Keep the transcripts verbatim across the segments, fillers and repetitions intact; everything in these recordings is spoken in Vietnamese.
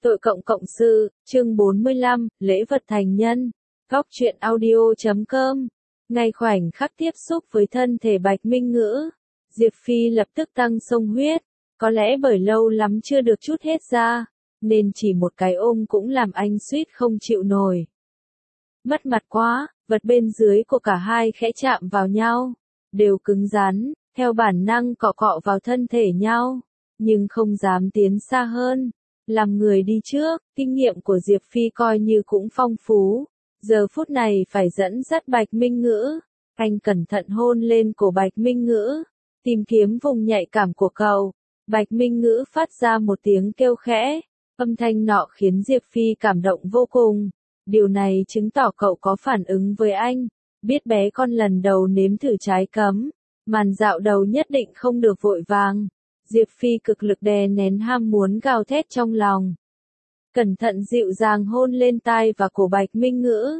Tội cộng cộng sự, chương bốn mươi lăm, lễ vật thành nhân. Góc truyện audio chấm com. Ngay khoảnh khắc tiếp xúc với thân thể Bạch Minh Ngữ, Diệp Phi lập tức tăng sông huyết. Có lẽ bởi lâu lắm chưa được trút hết ra, nên chỉ một cái ôm cũng làm anh suýt không chịu nổi. Mất mặt quá, vật bên dưới của cả hai khẽ chạm vào nhau, đều cứng rắn, theo bản năng cọ cọ vào thân thể nhau, nhưng không dám tiến xa hơn. Làm người đi trước, kinh nghiệm của Diệp Phi coi như cũng phong phú. Giờ phút này phải dẫn dắt Bạch Minh Ngữ. Anh cẩn thận hôn lên cổ Bạch Minh Ngữ, tìm kiếm vùng nhạy cảm của cậu. Bạch Minh Ngữ phát ra một tiếng kêu khẽ. Âm thanh nọ khiến Diệp Phi cảm động vô cùng. Điều này chứng tỏ cậu có phản ứng với anh. Biết bé con lần đầu nếm thử trái cấm. Màn dạo đầu nhất định không được vội vàng. Diệp Phi cực lực đè nén ham muốn gào thét trong lòng. Cẩn thận dịu dàng hôn lên tai và cổ Bạch Minh Ngữ.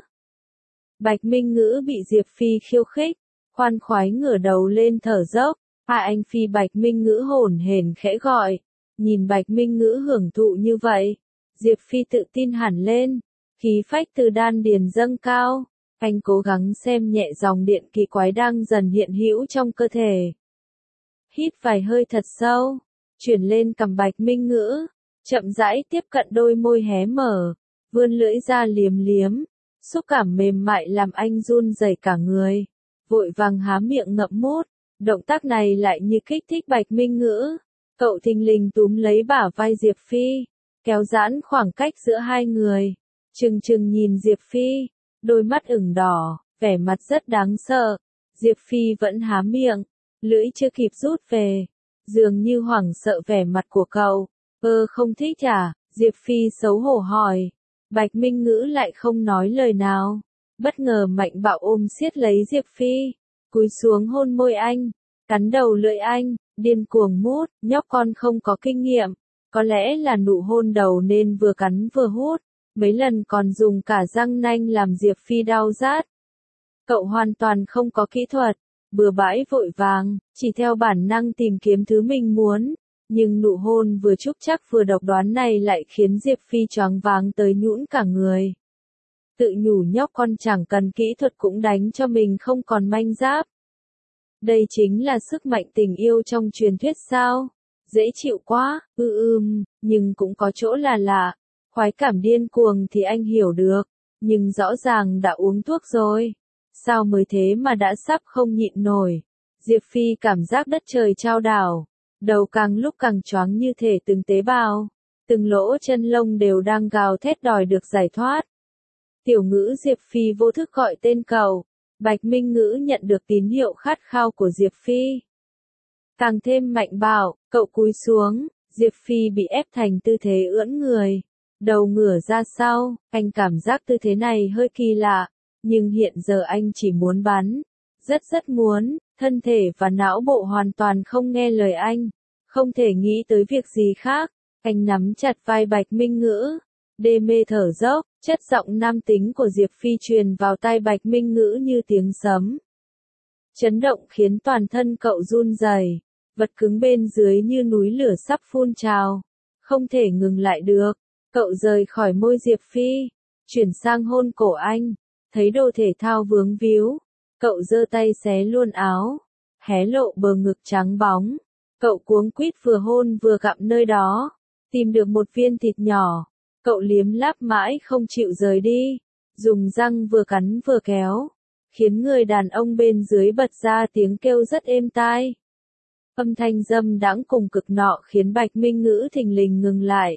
Bạch Minh Ngữ bị Diệp Phi khiêu khích, khoan khoái ngửa đầu lên thở dốc. Hai anh Phi Bạch Minh Ngữ hổn hển khẽ gọi. Nhìn Bạch Minh Ngữ hưởng thụ như vậy, Diệp Phi tự tin hẳn lên, khí phách từ đan điền dâng cao. Anh cố gắng xem nhẹ dòng điện kỳ quái đang dần hiện hữu trong cơ thể. Hít vài hơi thật sâu, chuyển lên cằm Bạch Minh Ngữ, chậm rãi tiếp cận đôi môi hé mở, vươn lưỡi ra liếm liếm, xúc cảm mềm mại làm anh run rẩy cả người, vội vàng há miệng ngậm mút. Động tác này lại như kích thích Bạch Minh Ngữ. Cậu thình lình túm lấy bả vai Diệp Phi, kéo giãn khoảng cách giữa hai người, trừng trừng nhìn Diệp Phi, đôi mắt ửng đỏ, vẻ mặt rất đáng sợ. Diệp Phi vẫn há miệng, lưỡi chưa kịp rút về, dường như hoảng sợ vẻ mặt của cậu. Ơ không thích à? Diệp Phi xấu hổ hỏi. Bạch Minh Ngữ lại không nói lời nào, bất ngờ mạnh bạo ôm siết lấy Diệp Phi, cúi xuống hôn môi anh, cắn đầu lưỡi anh, điên cuồng mút. Nhóc con không có kinh nghiệm, có lẽ là nụ hôn đầu nên vừa cắn vừa hút, mấy lần còn dùng cả răng nanh làm Diệp Phi đau rát. Cậu hoàn toàn không có kỹ thuật, bừa bãi vội vàng, chỉ theo bản năng tìm kiếm thứ mình muốn, nhưng nụ hôn vừa trúc chắc vừa độc đoán này lại khiến Diệp Phi choáng váng tới nhũn cả người. Tự nhủ nhóc con chẳng cần kỹ thuật cũng đánh cho mình không còn manh giáp. Đây chính là sức mạnh tình yêu trong truyền thuyết sao? Dễ chịu quá, ư ưm, nhưng cũng có chỗ là lạ. Khoái cảm điên cuồng thì anh hiểu được, nhưng rõ ràng đã uống thuốc rồi. Sao mới thế mà đã sắp không nhịn nổi? Diệp Phi cảm giác đất trời chao đảo, đầu càng lúc càng choáng như thể từng tế bào, từng lỗ chân lông đều đang gào thét đòi được giải thoát. Tiểu Ngữ. Diệp Phi vô thức gọi tên cậu. Bạch Minh Ngữ nhận được tín hiệu khát khao của Diệp Phi, càng thêm mạnh bạo, cậu cúi xuống, Diệp Phi bị ép thành tư thế ưỡn người, đầu ngửa ra sau. Anh cảm giác tư thế này hơi kỳ lạ, nhưng hiện giờ anh chỉ muốn bắn, rất rất muốn. Thân thể và não bộ hoàn toàn không nghe lời anh, không thể nghĩ tới việc gì khác. Anh nắm chặt vai Bạch Minh Ngữ, đê mê thở dốc, chất giọng nam tính của Diệp Phi truyền vào tai Bạch Minh Ngữ như tiếng sấm. Chấn động khiến toàn thân cậu run rẩy, vật cứng bên dưới như núi lửa sắp phun trào, không thể ngừng lại được. Cậu rời khỏi môi Diệp Phi, chuyển sang hôn cổ anh, thấy đồ thể thao vướng víu, cậu giơ tay xé luôn áo, hé lộ bờ ngực trắng bóng. Cậu cuống quýt vừa hôn vừa gặm nơi đó, tìm được một viên thịt nhỏ. Cậu liếm láp mãi không chịu rời đi, dùng răng vừa cắn vừa kéo, khiến người đàn ông bên dưới bật ra tiếng kêu rất êm tai. Âm thanh dâm đãng cùng cực nọ khiến Bạch Minh Ngữ thình lình ngừng lại,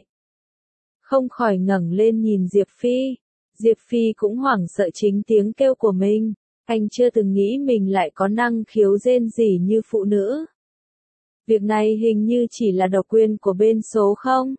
không khỏi ngẩng lên nhìn Diệp Phi. Diệp Phi cũng hoảng sợ chính tiếng kêu của mình, anh chưa từng nghĩ mình lại có năng khiếu rên rỉ như phụ nữ. Việc này hình như chỉ là độc quyền của bên số không?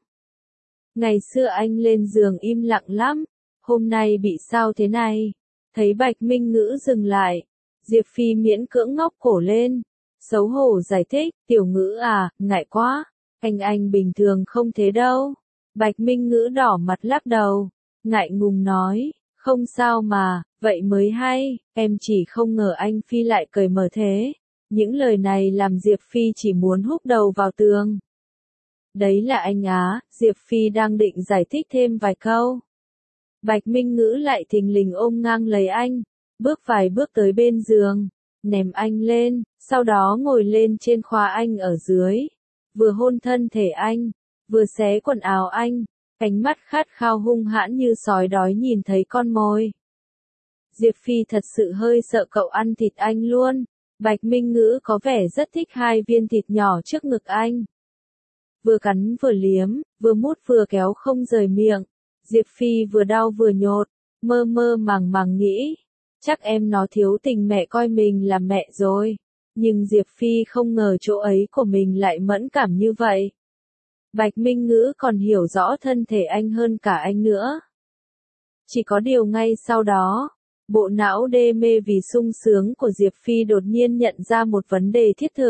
Ngày xưa anh lên giường im lặng lắm, hôm nay bị sao thế này? Thấy Bạch Minh Ngữ dừng lại, Diệp Phi miễn cưỡng ngóc cổ lên, xấu hổ giải thích. Tiểu Ngữ à, ngại quá, anh anh bình thường không thế đâu. Bạch Minh Ngữ đỏ mặt lắc đầu, ngại ngùng nói, không sao mà, vậy mới hay, em chỉ không ngờ anh Phi lại cởi mở thế. Những lời này làm Diệp Phi chỉ muốn húc đầu vào tường. Đấy là anh á, Diệp Phi đang định giải thích thêm vài câu. Bạch Minh Ngữ lại thình lình ôm ngang lấy anh, bước vài bước tới bên giường, ném anh lên, sau đó ngồi lên trên khóa anh ở dưới, vừa hôn thân thể anh, vừa xé quần áo anh, ánh mắt khát khao hung hãn như sói đói nhìn thấy con mồi. Diệp Phi thật sự hơi sợ cậu ăn thịt anh luôn. Bạch Minh Ngữ có vẻ rất thích hai viên thịt nhỏ trước ngực anh. Vừa cắn vừa liếm, vừa mút vừa kéo không rời miệng. Diệp Phi vừa đau vừa nhột, mơ mơ màng màng nghĩ. Chắc em nó thiếu tình mẹ coi mình là mẹ rồi. Nhưng Diệp Phi không ngờ chỗ ấy của mình lại mẫn cảm như vậy. Bạch Minh Ngữ còn hiểu rõ thân thể anh hơn cả anh nữa. Chỉ có điều ngay sau đó, bộ não đê mê vì sung sướng của Diệp Phi đột nhiên nhận ra một vấn đề thiết thực.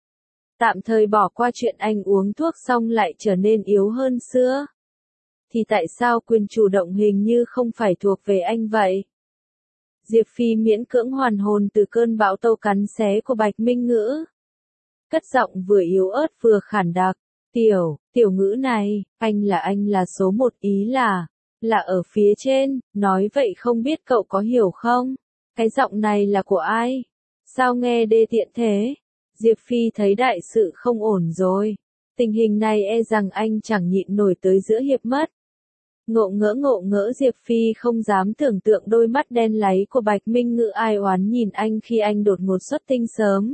Tạm thời bỏ qua chuyện anh uống thuốc xong lại trở nên yếu hơn xưa. Thì tại sao quyền chủ động hình như không phải thuộc về anh vậy? Diệp Phi miễn cưỡng hoàn hồn từ cơn bão tâu cắn xé của Bạch Minh Ngữ. Cất giọng vừa yếu ớt vừa khản đặc. Tiểu, tiểu Ngữ này, anh là anh là số một ý là, là ở phía trên, nói vậy không biết cậu có hiểu không? Cái giọng này là của ai? Sao nghe đê tiện thế? Diệp Phi thấy đại sự không ổn rồi. Tình hình này e rằng anh chẳng nhịn nổi tới giữa hiệp mất. Ngộ ngỡ ngộ ngỡ Diệp Phi không dám tưởng tượng đôi mắt đen láy của Bạch Minh Ngữ ai oán nhìn anh khi anh đột ngột xuất tinh sớm.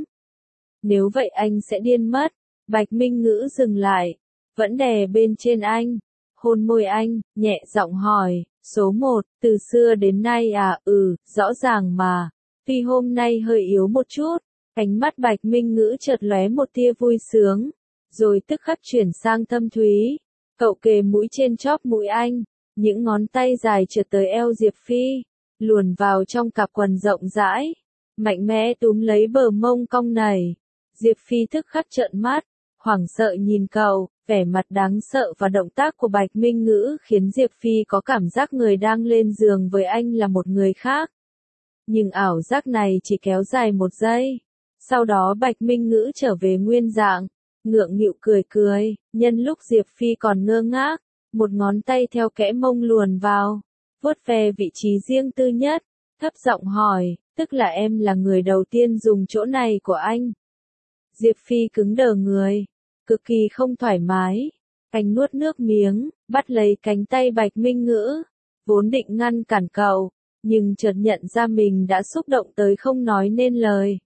Nếu vậy anh sẽ điên mất. Bạch Minh Ngữ dừng lại, vẫn đè bên trên anh, hôn môi anh, nhẹ giọng hỏi, số một, từ xưa đến nay à, ừ, rõ ràng mà, tuy hôm nay hơi yếu một chút, ánh mắt Bạch Minh Ngữ chợt lóe một tia vui sướng, rồi tức khắc chuyển sang thâm thúy, cậu kề mũi trên chóp mũi anh, những ngón tay dài trượt tới eo Diệp Phi, luồn vào trong cặp quần rộng rãi, mạnh mẽ túm lấy bờ mông cong nảy, Diệp Phi tức khắc trợn mắt, hoảng sợ nhìn cậu, vẻ mặt đáng sợ và động tác của Bạch Minh Ngữ khiến Diệp Phi có cảm giác người đang lên giường với anh là một người khác. Nhưng ảo giác này chỉ kéo dài một giây. Sau đó Bạch Minh Ngữ trở về nguyên dạng, ngượng nghịu cười cười, nhân lúc Diệp Phi còn ngơ ngác, một ngón tay theo kẽ mông luồn vào, vuốt ve vị trí riêng tư nhất, thấp giọng hỏi, tức là em là người đầu tiên dùng chỗ này của anh. Diệp Phi cứng đờ người, cực kỳ không thoải mái. Anh nuốt nước miếng, bắt lấy cánh tay Bạch Minh Ngữ, vốn định ngăn cản cậu, nhưng chợt nhận ra mình đã xúc động tới không nói nên lời.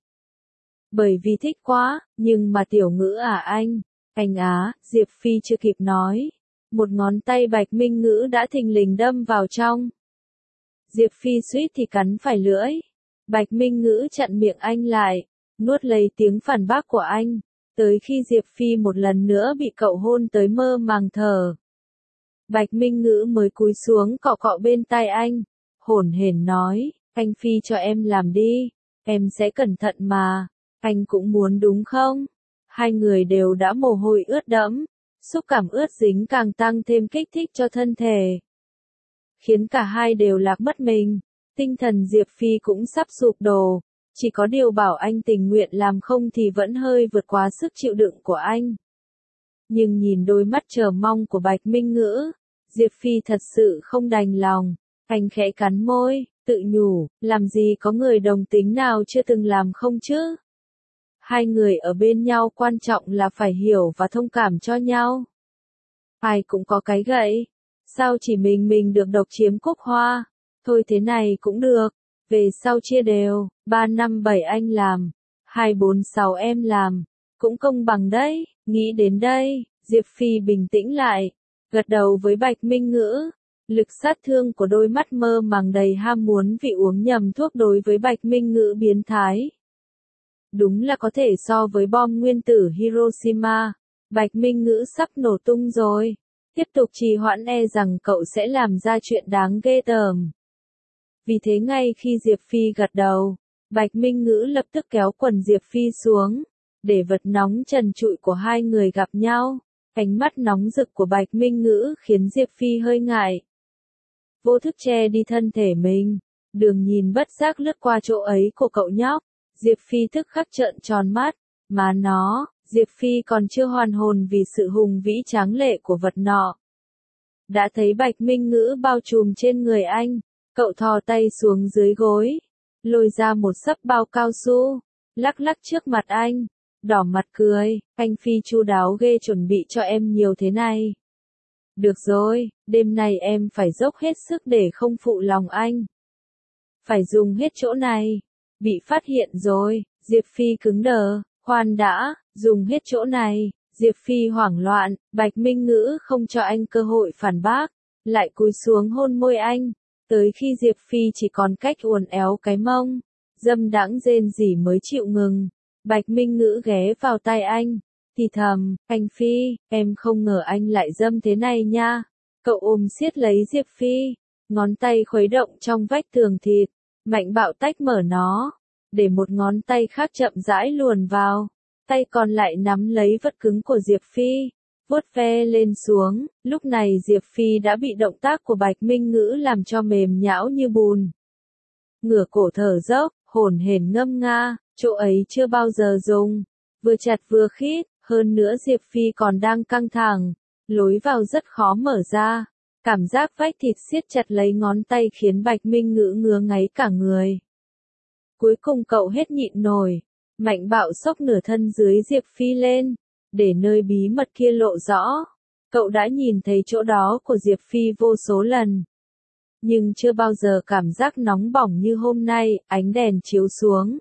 Bởi vì thích quá, nhưng mà tiểu Ngữ à anh, anh á, Diệp Phi chưa kịp nói. Một ngón tay Bạch Minh Ngữ đã thình lình đâm vào trong. Diệp Phi suýt thì cắn phải lưỡi. Bạch Minh Ngữ chặn miệng anh lại, nuốt lấy tiếng phản bác của anh, tới khi Diệp Phi một lần nữa bị cậu hôn tới mơ màng thở. Bạch Minh Ngữ mới cúi xuống cọ cọ bên tai anh, hổn hển nói, anh Phi cho em làm đi, em sẽ cẩn thận mà, anh cũng muốn đúng không? Hai người đều đã mồ hôi ướt đẫm, xúc cảm ướt dính càng tăng thêm kích thích cho thân thể, khiến cả hai đều lạc mất mình, tinh thần Diệp Phi cũng sắp sụp đổ. Chỉ có điều bảo anh tình nguyện làm không thì vẫn hơi vượt quá sức chịu đựng của anh. Nhưng nhìn đôi mắt chờ mong của Bạch Minh Ngữ, Diệp Phi thật sự không đành lòng. Anh khẽ cắn môi, tự nhủ, làm gì có người đồng tính nào chưa từng làm không chứ? Hai người ở bên nhau quan trọng là phải hiểu và thông cảm cho nhau. Ai cũng có cái gậy. Sao chỉ mình mình được độc chiếm cúc hoa? Thôi thế này cũng được. Về sau chia đều, ba năm bảy anh làm, hai bốn sáu em làm, cũng công bằng đấy, nghĩ đến đây, Diệp Phi bình tĩnh lại, gật đầu với Bạch Minh Ngữ, lực sát thương của đôi mắt mơ màng đầy ham muốn vị uống nhầm thuốc đối với Bạch Minh Ngữ biến thái. Đúng là có thể so với bom nguyên tử Hiroshima, Bạch Minh Ngữ sắp nổ tung rồi, tiếp tục trì hoãn e rằng cậu sẽ làm ra chuyện đáng ghê tởm. Vì thế ngay khi Diệp Phi gật đầu, Bạch Minh Ngữ lập tức kéo quần Diệp Phi xuống, để vật nóng trần trụi của hai người gặp nhau. Ánh mắt nóng rực của Bạch Minh Ngữ khiến Diệp Phi hơi ngại. Vô thức che đi thân thể mình, đường nhìn bất giác lướt qua chỗ ấy của cậu nhóc. Diệp Phi tức khắc trợn tròn mắt, má nó, Diệp Phi còn chưa hoàn hồn vì sự hùng vĩ tráng lệ của vật nọ. Đã thấy Bạch Minh Ngữ bao trùm trên người anh, cậu thò tay xuống dưới gối, lôi ra một xấp bao cao su, lắc lắc trước mặt anh, đỏ mặt cười, anh Phi chu đáo ghê, chuẩn bị cho em nhiều thế này. Được rồi, đêm nay em phải dốc hết sức để không phụ lòng anh. Phải dùng hết chỗ này. Bị phát hiện rồi, Diệp Phi cứng đờ, khoan đã, dùng hết chỗ này. Diệp Phi hoảng loạn, Bạch Minh Ngữ không cho anh cơ hội phản bác, lại cúi xuống hôn môi anh, tới khi Diệp Phi chỉ còn cách uốn éo cái mông, dâm đãng rên rỉ mới chịu ngừng. Bạch Minh Ngữ ghé vào tai anh, thì thầm, anh Phi, em không ngờ anh lại dâm thế này nha. Cậu ôm siết lấy Diệp Phi, ngón tay khuấy động trong vách tường thịt, mạnh bạo tách mở nó, để một ngón tay khác chậm rãi luồn vào. Tay còn lại nắm lấy vật cứng của Diệp Phi, vuốt ve lên xuống, lúc này Diệp Phi đã bị động tác của Bạch Minh Ngữ làm cho mềm nhão như bùn. Ngửa cổ thở dốc, hổn hển ngâm nga, chỗ ấy chưa bao giờ dùng, vừa chặt vừa khít, hơn nữa Diệp Phi còn đang căng thẳng, lối vào rất khó mở ra, cảm giác vách thịt siết chặt lấy ngón tay khiến Bạch Minh Ngữ ngứa ngáy cả người. Cuối cùng cậu hết nhịn nổi, mạnh bạo xốc nửa thân dưới Diệp Phi lên, để nơi bí mật kia lộ rõ. Cậu đã nhìn thấy chỗ đó của Diệp Phi vô số lần, nhưng chưa bao giờ cảm giác nóng bỏng như hôm nay, ánh đèn chiếu xuống.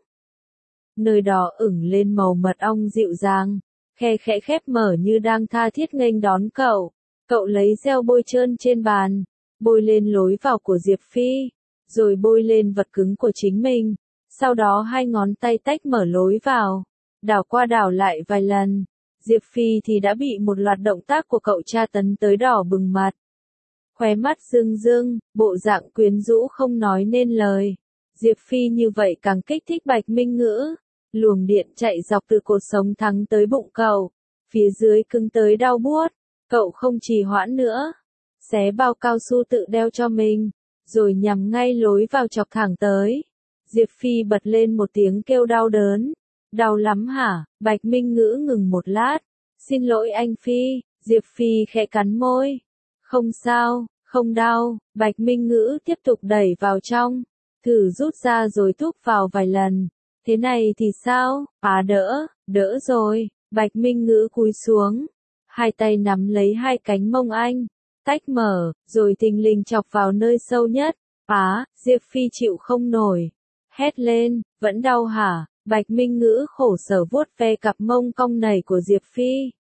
Nơi đó ửng lên màu mật ong dịu dàng, khe khẽ khép mở như đang tha thiết nghênh đón cậu. Cậu lấy gel bôi trơn trên bàn, bôi lên lối vào của Diệp Phi, rồi bôi lên vật cứng của chính mình. Sau đó hai ngón tay tách mở lối vào, đảo qua đảo lại vài lần. Diệp Phi thì đã bị một loạt động tác của cậu tra tấn tới đỏ bừng mặt. Khóe mắt rưng rưng, bộ dạng quyến rũ không nói nên lời. Diệp Phi như vậy càng kích thích Bạch Minh Ngữ. Luồng điện chạy dọc từ cột sống thắng tới bụng cậu, phía dưới cứng tới đau buốt. Cậu không trì hoãn nữa, xé bao cao su tự đeo cho mình, rồi nhằm ngay lối vào chọc thẳng tới. Diệp Phi bật lên một tiếng kêu đau đớn. Đau lắm hả? Bạch Minh Ngữ ngừng một lát. Xin lỗi anh Phi. Diệp Phi khẽ cắn môi. Không sao, không đau. Bạch Minh Ngữ tiếp tục đẩy vào trong, thử rút ra rồi thúc vào vài lần. Thế này thì sao? À đỡ, đỡ rồi. Bạch Minh Ngữ cúi xuống, hai tay nắm lấy hai cánh mông anh, tách mở, rồi thình lình chọc vào nơi sâu nhất. Á, Diệp Phi chịu không nổi, hét lên, vẫn đau hả? Bạch Minh Ngữ khổ sở vuốt ve cặp mông cong nảy của Diệp Phi.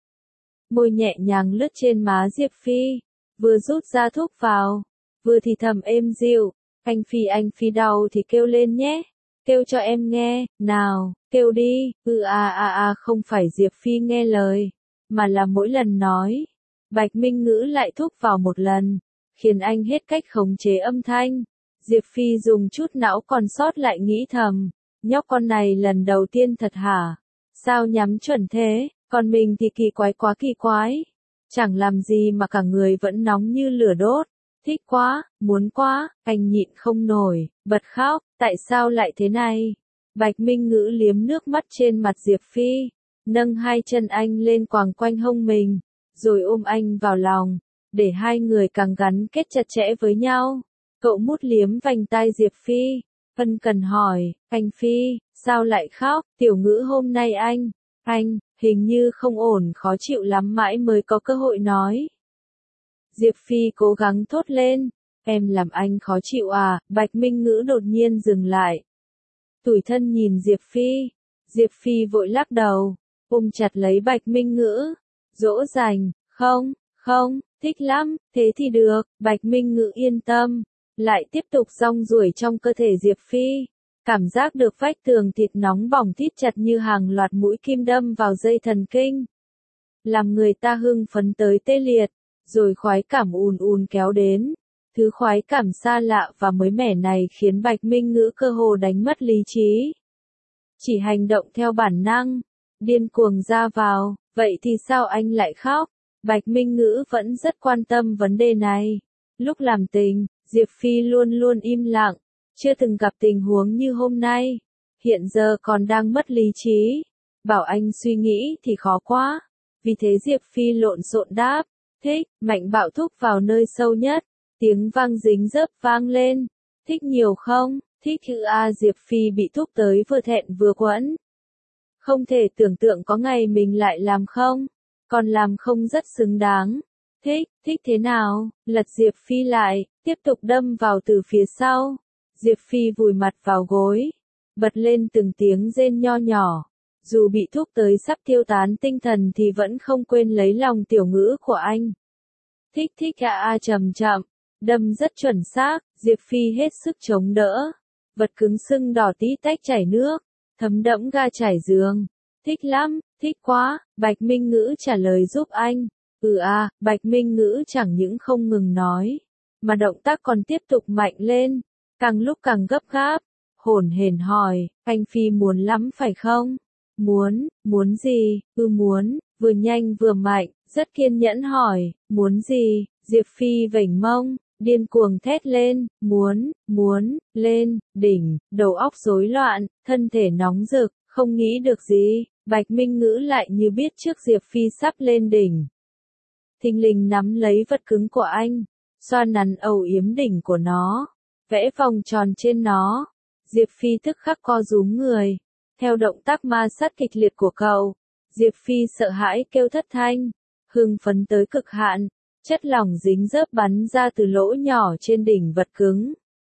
Môi nhẹ nhàng lướt trên má Diệp Phi, vừa rút ra thuốc vào, vừa thì thầm êm dịu, anh Phi anh Phi đau thì kêu lên nhé, kêu cho em nghe, nào, kêu đi, ừ à à à không phải Diệp Phi nghe lời, mà là mỗi lần nói, Bạch Minh Ngữ lại thúc vào một lần, khiến anh hết cách khống chế âm thanh. Diệp Phi dùng chút não còn sót lại nghĩ thầm, nhóc con này lần đầu tiên thật hả? Sao nhắm chuẩn thế, còn mình thì kỳ quái quá kỳ quái. Chẳng làm gì mà cả người vẫn nóng như lửa đốt. Thích quá, muốn quá, anh nhịn không nổi, bật khóc, tại sao lại thế này? Bạch Minh Ngữ liếm nước mắt trên mặt Diệp Phi, nâng hai chân anh lên quàng quanh hông mình, rồi ôm anh vào lòng, để hai người càng gắn kết chặt chẽ với nhau. Cậu mút liếm vành tai Diệp Phi, ân cần hỏi, anh Phi, sao lại khóc? Tiểu Ngữ hôm nay anh, anh, hình như không ổn, khó chịu lắm, mãi mới có cơ hội nói. Diệp Phi cố gắng thốt lên, em làm anh khó chịu à? Bạch Minh Ngữ đột nhiên dừng lại, tủi thân nhìn Diệp Phi. Diệp Phi vội lắc đầu, ôm chặt lấy Bạch Minh Ngữ, dỗ dành, không, không, thích lắm, thế thì được. Bạch Minh Ngữ yên tâm, lại tiếp tục rong ruổi trong cơ thể Diệp Phi, cảm giác được vách tường thịt nóng bỏng thít chặt như hàng loạt mũi kim đâm vào dây thần kinh, làm người ta hưng phấn tới tê liệt, rồi khoái cảm ùn ùn kéo đến. Thứ khoái cảm xa lạ và mới mẻ này khiến Bạch Minh Ngữ cơ hồ đánh mất lý trí, chỉ hành động theo bản năng, điên cuồng ra vào. Vậy thì sao anh lại khóc? Bạch Minh Ngữ vẫn rất quan tâm vấn đề này. Lúc làm tình, Diệp Phi luôn luôn im lặng, chưa từng gặp tình huống như hôm nay. Hiện giờ còn đang mất lý trí, Bảo anh suy nghĩ thì khó quá. Vì thế Diệp Phi lộn xộn đáp, thích, Mạnh Bạo thúc vào nơi sâu nhất, tiếng vang dính dấp vang lên, thích nhiều không, thích ư a Diệp Phi bị thúc tới vừa thẹn vừa quẫn. Không thể tưởng tượng có ngày mình lại làm không, còn làm không rất xứng đáng. Thích, thích thế nào, lật Diệp Phi lại, tiếp tục đâm vào từ phía sau. Diệp Phi vùi mặt vào gối, bật lên từng tiếng rên nho nhỏ. Dù bị thúc tới sắp tiêu tán tinh thần thì vẫn không quên lấy lòng tiểu ngữ của anh. Thích thích a a chậm chậm, đâm rất chuẩn xác, Diệp Phi hết sức chống đỡ. Vật cứng sưng đỏ tí tách chảy nước, thấm đẫm ga trải giường. Thích lắm, thích quá, Bạch Minh Ngữ trả lời giúp anh. Ừ à, Bạch Minh Ngữ chẳng những không ngừng nói, mà động tác còn tiếp tục mạnh lên, càng lúc càng gấp gáp. Hổn hển hỏi, anh Phi muốn lắm phải không? Muốn, muốn gì? Ừ muốn, vừa nhanh vừa mạnh, rất kiên nhẫn hỏi, muốn gì? Diệp Phi vểnh mông, điên cuồng thét lên, muốn, muốn, lên, đỉnh, đầu óc rối loạn, thân thể nóng rực, không nghĩ được gì. Bạch Minh Ngữ lại như biết trước Diệp Phi sắp lên đỉnh. Thình lình nắm lấy vật cứng của anh, xoa nắn âu yếm đỉnh của nó, vẽ vòng tròn trên nó. Diệp Phi tức khắc co rúm người. Theo động tác ma sát kịch liệt của cậu, Diệp Phi sợ hãi kêu thất thanh, hưng phấn tới cực hạn, chất lỏng dính dớp bắn ra từ lỗ nhỏ trên đỉnh vật cứng.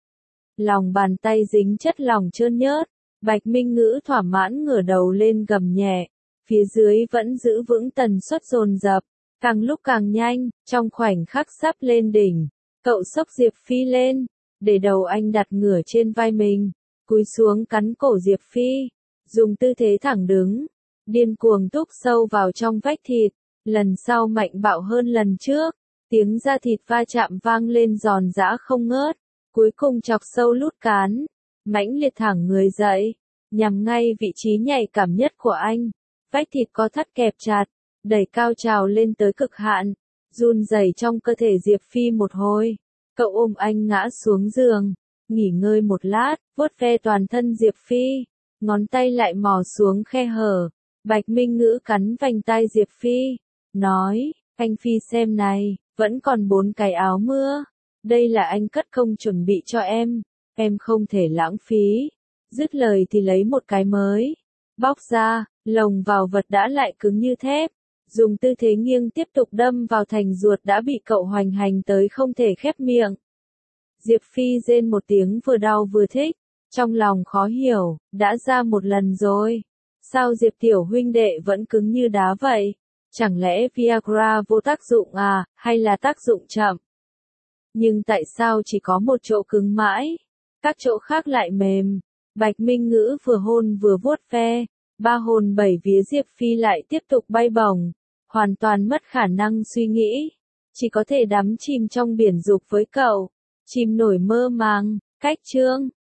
Lòng bàn tay dính chất lỏng trơn nhớt, Bạch Minh Ngữ thỏa mãn ngửa đầu lên gầm nhẹ, phía dưới vẫn giữ vững tần suất dồn dập, càng lúc càng nhanh, trong khoảnh khắc sắp lên đỉnh, cậu xốc Diệp Phi lên, để đầu anh đặt ngửa trên vai mình, cúi xuống cắn cổ Diệp Phi. Dùng tư thế thẳng đứng, điên cuồng thúc sâu vào trong vách thịt, lần sau mạnh bạo hơn lần trước, tiếng da thịt va chạm vang lên giòn giã không ngớt, cuối cùng chọc sâu lút cán, mãnh liệt thẳng người dậy, nhằm ngay vị trí nhạy cảm nhất của anh, vách thịt có thắt kẹp chặt, đẩy cao trào lên tới cực hạn, run rẩy trong cơ thể Diệp Phi một hồi, cậu ôm anh ngã xuống giường, nghỉ ngơi một lát, vuốt ve toàn thân Diệp Phi. Ngón tay lại mò xuống khe hở, Bạch Minh Ngữ cắn vành tai Diệp Phi, nói, anh Phi xem này, vẫn còn bốn cái áo mưa, đây là anh cất công chuẩn bị cho em, em không thể lãng phí. Dứt lời thì lấy một cái mới, bóc ra, lồng vào vật đã lại cứng như thép, dùng tư thế nghiêng tiếp tục đâm vào thành ruột đã bị cậu hoành hành tới không thể khép miệng. Diệp Phi rên một tiếng vừa đau vừa thích. Trong lòng khó hiểu, đã ra một lần rồi. Sao Diệp tiểu huynh đệ vẫn cứng như đá vậy? Chẳng lẽ Viagra vô tác dụng à, hay là tác dụng chậm? Nhưng tại sao chỉ có một chỗ cứng mãi? Các chỗ khác lại mềm. Bạch Minh Ngữ vừa hôn vừa vuốt ve. Ba hồn bảy vía Diệp Phi lại tiếp tục bay bổng. Hoàn toàn mất khả năng suy nghĩ. Chỉ có thể đắm chìm trong biển dục với cậu. Chìm nổi mơ màng. Cách chương